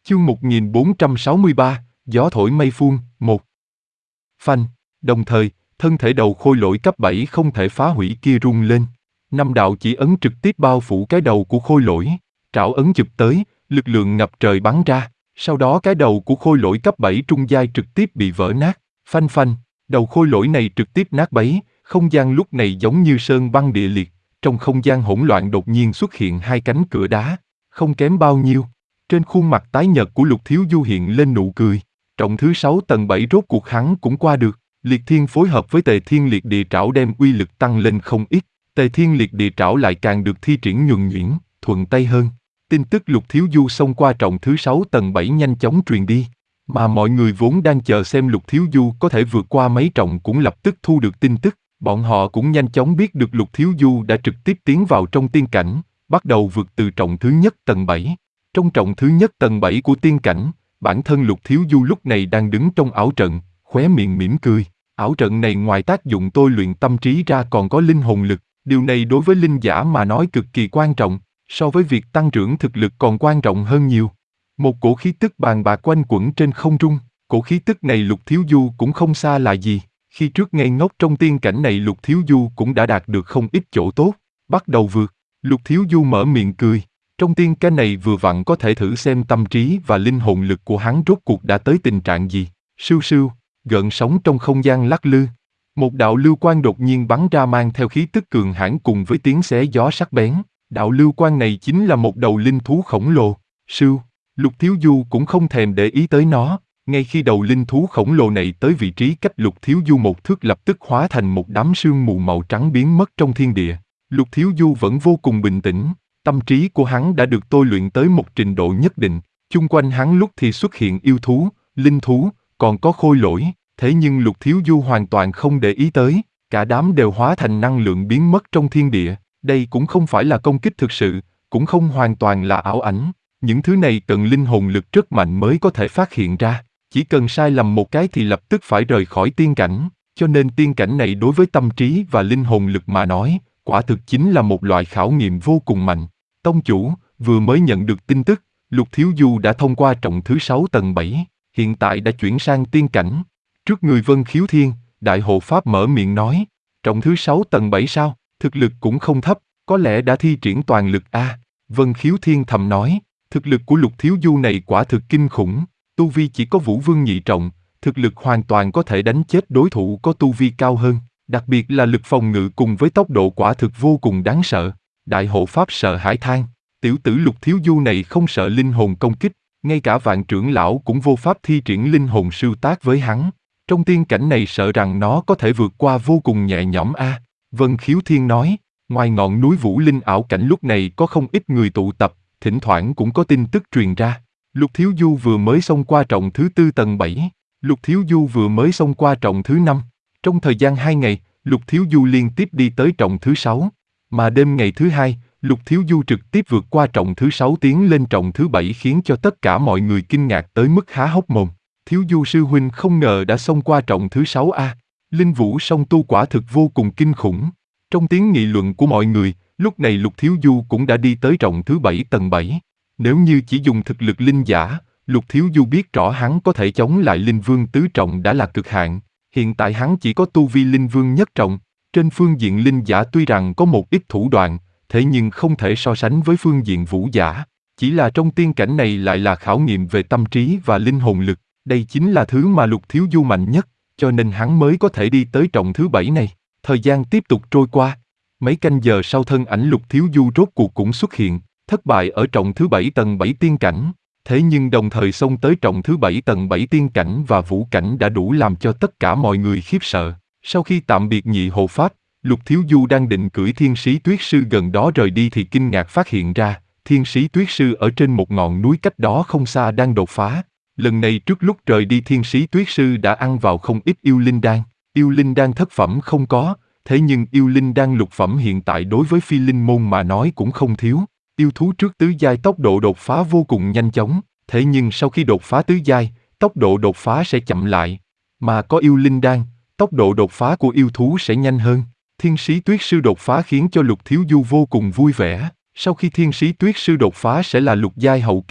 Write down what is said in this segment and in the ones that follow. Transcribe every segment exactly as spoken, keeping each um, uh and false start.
Chương một nghìn bốn trăm sáu mươi ba, gió thổi mây phun, một. Phanh, đồng thời, thân thể đầu khôi lỗi cấp bảy không thể phá hủy kia rung lên. Năm đạo chỉ ấn trực tiếp bao phủ cái đầu của khôi lỗi, trảo ấn chụp tới, lực lượng ngập trời bắn ra, sau đó cái đầu của khôi lỗi cấp bảy trung giai trực tiếp bị vỡ nát, phanh phanh, đầu khôi lỗi này trực tiếp nát bấy, không gian lúc này giống như sơn băng địa liệt, trong không gian hỗn loạn đột nhiên xuất hiện hai cánh cửa đá, không kém bao nhiêu. Trên khuôn mặt tái nhợt của Lục Thiếu Du hiện lên nụ cười. Trọng thứ sáu tầng bảy rốt cuộc hắn cũng qua được. Liệt Thiên phối hợp với Tề Thiên Liệt Địa Trảo đem uy lực tăng lên không ít. Tề Thiên Liệt Địa Trảo lại càng được thi triển nhuần nhuyễn, thuận tay hơn. Tin tức Lục Thiếu Du xông qua trọng thứ sáu tầng bảy nhanh chóng truyền đi. Mà mọi người vốn đang chờ xem Lục Thiếu Du có thể vượt qua mấy trọng cũng lập tức thu được tin tức. Bọn họ cũng nhanh chóng biết được Lục Thiếu Du đã trực tiếp tiến vào trong tiên cảnh, bắt đầu vượt từ trọng thứ nhất tầng bảy. Trong trọng thứ nhất tầng bảy của tiên cảnh, bản thân Lục Thiếu Du lúc này đang đứng trong ảo trận, khóe miệng mỉm cười. Ảo trận này ngoài tác dụng tôi luyện tâm trí ra còn có linh hồn lực, điều này đối với linh giả mà nói cực kỳ quan trọng, so với việc tăng trưởng thực lực còn quan trọng hơn nhiều. Một cổ khí tức bàn bạc quanh quẩn trên không trung, cổ khí tức này Lục Thiếu Du cũng không xa là gì. Khi trước ngây ngốc trong tiên cảnh này Lục Thiếu Du cũng đã đạt được không ít chỗ tốt, bắt đầu vượt. Lục Thiếu Du mở miệng cười. Trong tiên cảnh này vừa vặn có thể thử xem tâm trí và linh hồn lực của hắn rốt cuộc đã tới tình trạng gì. Sưu sưu, gợn sóng trong không gian lắc lư. Một đạo lưu quang đột nhiên bắn ra mang theo khí tức cường hãn cùng với tiếng xé gió sắc bén. Đạo lưu quang này chính là một đầu linh thú khổng lồ. Sưu, Lục Thiếu Du cũng không thèm để ý tới nó. Ngay khi đầu linh thú khổng lồ này tới vị trí cách Lục Thiếu Du một thước lập tức hóa thành một đám sương mù màu trắng biến mất trong thiên địa. Lục Thiếu Du vẫn vô cùng bình tĩnh. Tâm trí của hắn đã được tôi luyện tới một trình độ nhất định, chung quanh hắn lúc thì xuất hiện yêu thú, linh thú, còn có khôi lỗi, thế nhưng Lục Thiếu Du hoàn toàn không để ý tới, cả đám đều hóa thành năng lượng biến mất trong thiên địa, đây cũng không phải là công kích thực sự, cũng không hoàn toàn là ảo ảnh, những thứ này cần linh hồn lực rất mạnh mới có thể phát hiện ra, chỉ cần sai lầm một cái thì lập tức phải rời khỏi tiên cảnh, cho nên tiên cảnh này đối với tâm trí và linh hồn lực mà nói, quả thực chính là một loại khảo nghiệm vô cùng mạnh. Tông chủ, vừa mới nhận được tin tức, Lục Thiếu Du đã thông qua trọng thứ sáu tầng bảy, hiện tại đã chuyển sang tiên cảnh. Trước người Vân Khiếu Thiên, Đại Hộ Pháp mở miệng nói, trọng thứ sáu tầng bảy sao, thực lực cũng không thấp, có lẽ đã thi triển toàn lực a. À, Vân Khiếu Thiên thầm nói, thực lực của Lục Thiếu Du này quả thực kinh khủng, tu vi chỉ có Vũ Vương nhị trọng, thực lực hoàn toàn có thể đánh chết đối thủ có tu vi cao hơn, đặc biệt là lực phòng ngự cùng với tốc độ quả thực vô cùng đáng sợ. Đại Hộ Pháp sợ hãi than, tiểu tử Lục Thiếu Du này không sợ linh hồn công kích, ngay cả Vạn Trưởng Lão cũng vô pháp thi triển linh hồn sưu tác với hắn. Trong tiên cảnh này sợ rằng nó có thể vượt qua vô cùng nhẹ nhõm a. À, Vân Khiếu Thiên nói, ngoài ngọn núi Vũ Linh ảo cảnh lúc này có không ít người tụ tập, thỉnh thoảng cũng có tin tức truyền ra. Lục Thiếu Du vừa mới xông qua trọng thứ tư tầng bảy, Lục Thiếu Du vừa mới xông qua trọng thứ năm. Trong thời gian hai ngày, Lục Thiếu Du liên tiếp đi tới trọng thứ sáu. Mà đêm ngày thứ hai, Lục Thiếu Du trực tiếp vượt qua trọng thứ sáu tiến lên trọng thứ bảy khiến cho tất cả mọi người kinh ngạc tới mức há hốc mồm. Thiếu Du sư huynh không ngờ đã xông qua trọng thứ sáu a. À. Linh Vũ song tu quả thực vô cùng kinh khủng. Trong tiếng nghị luận của mọi người, lúc này Lục Thiếu Du cũng đã đi tới trọng thứ bảy tầng bảy. Nếu như chỉ dùng thực lực linh giả, Lục Thiếu Du biết rõ hắn có thể chống lại Linh Vương tứ trọng đã là cực hạn. Hiện tại hắn chỉ có tu vi Linh Vương nhất trọng. Trên phương diện linh giả tuy rằng có một ít thủ đoạn, thế nhưng không thể so sánh với phương diện vũ giả. Chỉ là trong tiên cảnh này lại là khảo nghiệm về tâm trí và linh hồn lực. Đây chính là thứ mà Lục Thiếu Du mạnh nhất, cho nên hắn mới có thể đi tới trọng thứ bảy này. Thời gian tiếp tục trôi qua. Mấy canh giờ sau thân ảnh Lục Thiếu Du rốt cuộc cũng xuất hiện, thất bại ở trọng thứ bảy tầng bảy tiên cảnh. Thế nhưng đồng thời xông tới trọng thứ bảy tầng bảy tiên cảnh và vũ cảnh đã đủ làm cho tất cả mọi người khiếp sợ. Sau khi tạm biệt Nhị Hộ Pháp, Lục Thiếu Du đang định cưỡi Thiên Sĩ Tuyết Sư gần đó rời đi thì kinh ngạc phát hiện ra, Thiên Sĩ Tuyết Sư ở trên một ngọn núi cách đó không xa đang đột phá. Lần này trước lúc rời đi Thiên Sĩ Tuyết Sư đã ăn vào không ít yêu linh đan. Yêu linh đan thất phẩm không có, thế nhưng yêu linh đan lục phẩm hiện tại đối với phi linh môn mà nói cũng không thiếu. Yêu thú trước tứ giai tốc độ đột phá vô cùng nhanh chóng, thế nhưng sau khi đột phá tứ giai, tốc độ đột phá sẽ chậm lại. Mà có yêu linh đan, tốc độ đột phá của yêu thú sẽ nhanh hơn. Thiên Sĩ Tuyết Sư đột phá khiến cho Lục Thiếu Du vô cùng vui vẻ. Sau khi Thiên Sĩ Tuyết Sư đột phá sẽ là lục giai hậu kỳ.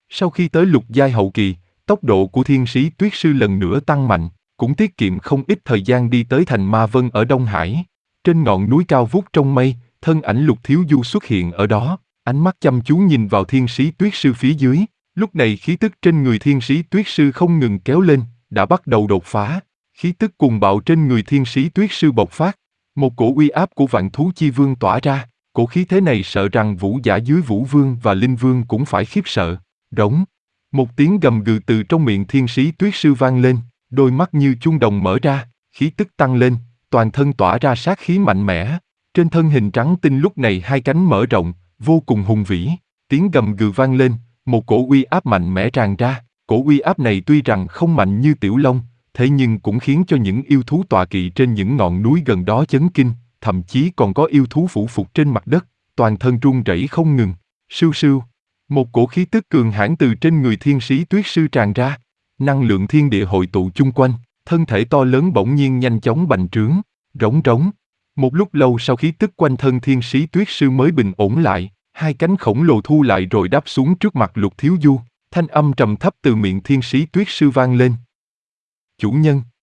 Sau khi tới lục giai hậu kỳ, tốc độ của thiên sĩ tuyết sư lần nữa tăng mạnh, cũng tiết kiệm không ít thời gian đi tới thành Ma Vân ở Đông Hải. Trên ngọn núi cao vút trong mây, thân ảnh Lục Thiếu Du xuất hiện ở đó, ánh mắt chăm chú nhìn vào thiên sĩ tuyết sư phía dưới. Lúc này khí tức trên người thiên sĩ tuyết sư không ngừng kéo lên, đã bắt đầu đột phá. Khí tức cuồng bạo trên người thiên sĩ tuyết sư bộc phát. Một cổ uy áp của vạn thú chi vương tỏa ra, cổ khí thế này sợ rằng vũ giả dưới vũ vương và linh vương cũng phải khiếp sợ. Rống. Một tiếng gầm gừ từ trong miệng thiên sĩ tuyết sư vang lên, đôi mắt như chuông đồng mở ra, khí tức tăng lên, toàn thân tỏa ra sát khí mạnh mẽ. Trên thân hình trắng tinh lúc này hai cánh mở rộng, vô cùng hùng vĩ. Tiếng gầm gừ vang lên, một cổ uy áp mạnh mẽ tràn ra. Cổ uy áp này tuy rằng không mạnh như Tiểu Long, thế nhưng cũng khiến cho những yêu thú tọa kỵ trên những ngọn núi gần đó chấn kinh, thậm chí còn có yêu thú phủ phục trên mặt đất, toàn thân run rẩy không ngừng. Sưu sưu. Một cổ khí tức cường hãn từ trên người thiên sĩ tuyết sư tràn ra, năng lượng thiên địa hội tụ chung quanh, thân thể to lớn bỗng nhiên nhanh chóng bành trướng, rống rống. Một lúc lâu sau khí tức quanh thân thiên sĩ tuyết sư mới bình ổn lại, hai cánh khổng lồ thu lại rồi đáp xuống trước mặt Lục Thiếu Du, thanh âm trầm thấp từ miệng thiên sĩ tuyết sư vang lên. Chủ nhân,